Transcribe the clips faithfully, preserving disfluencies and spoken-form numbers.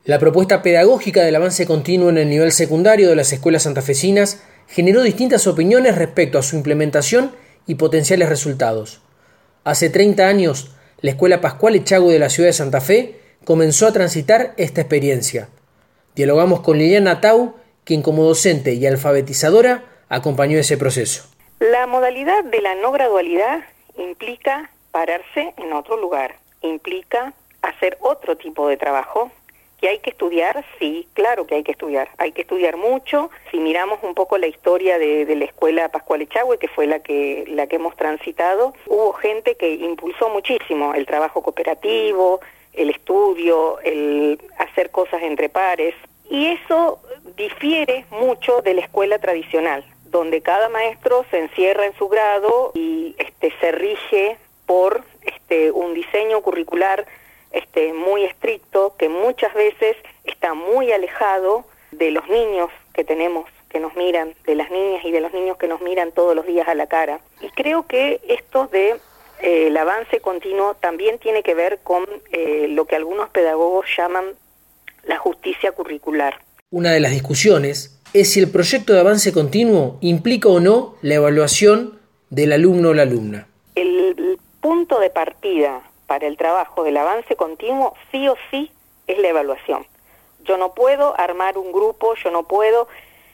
La propuesta pedagógica del avance continuo en el nivel secundario de las escuelas santafesinas generó distintas opiniones respecto a su implementación y potenciales resultados. Hace treinta años, la Escuela Pascual Echagüe de la ciudad de Santa Fe comenzó a transitar esta experiencia. Dialogamos con Liliana Tau, quien como docente y alfabetizadora acompañó ese proceso. La modalidad de la no gradualidad implica pararse en otro lugar, implica hacer otro tipo de trabajo. ¿Que hay que estudiar? Sí, claro que hay que estudiar. Hay que estudiar mucho. Si miramos un poco la historia de, de la Escuela Pascual Echagüe, que fue la que, la que hemos transitado, hubo gente que impulsó muchísimo el trabajo cooperativo, el estudio, el hacer cosas entre pares. Y eso difiere mucho de la escuela tradicional, donde cada maestro se encierra en su grado y este, se rige por este, un diseño curricular Este, muy estricto, que muchas veces está muy alejado de los niños que tenemos, que nos miran, de las niñas y de los niños que nos miran todos los días a la cara. Y creo que esto de eh, el avance continuo también tiene que ver con eh, lo que algunos pedagogos llaman la justicia curricular. Una de las discusiones es si el proyecto de avance continuo implica o no la evaluación del alumno o la alumna. El, el punto de partida para el trabajo del avance continuo, sí o sí, es la evaluación. Yo no puedo armar un grupo, yo no puedo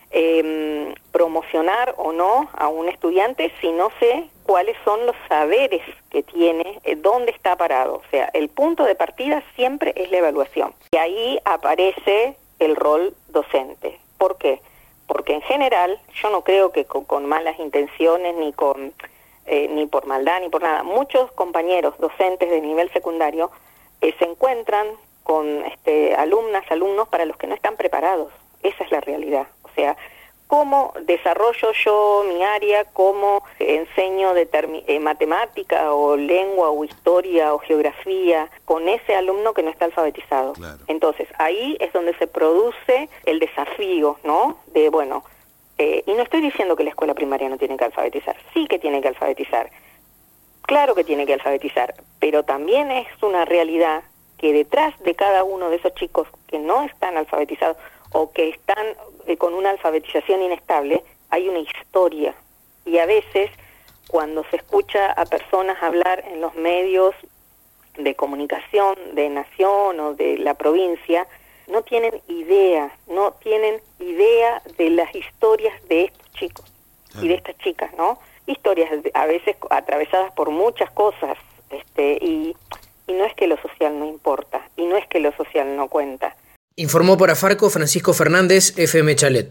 eh, promocionar o no a un estudiante si no sé cuáles son los saberes que tiene, eh, dónde está parado. O sea, el punto de partida siempre es la evaluación. Y ahí aparece el rol docente. ¿Por qué? Porque en general, yo no creo que con, con malas intenciones ni con... Eh, ni por maldad ni por nada, muchos compañeros docentes de nivel secundario eh, se encuentran con este, alumnas, alumnos para los que no están preparados. Esa es la realidad. O sea, ¿cómo desarrollo yo mi área? ¿Cómo enseño determin- eh, matemática o lengua o historia o geografía con ese alumno que no está alfabetizado? Claro. Entonces, ahí es donde se produce el desafío, ¿no? De, bueno... Eh, y no estoy diciendo que la escuela primaria no tiene que alfabetizar, sí que tiene que alfabetizar, claro que tiene que alfabetizar, pero también es una realidad que detrás de cada uno de esos chicos que no están alfabetizados o que están eh, con una alfabetización inestable, hay una historia. Y a veces, cuando se escucha a personas hablar en los medios de comunicación de Nación o de la provincia, no tienen idea, no tienen idea de las historias de estos chicos claro. y de estas chicas, ¿no? Historias a veces atravesadas por muchas cosas, este, y, y no es que lo social no importa, y no es que lo social no cuenta. Informó para Farco Francisco Fernández, F M Chalet.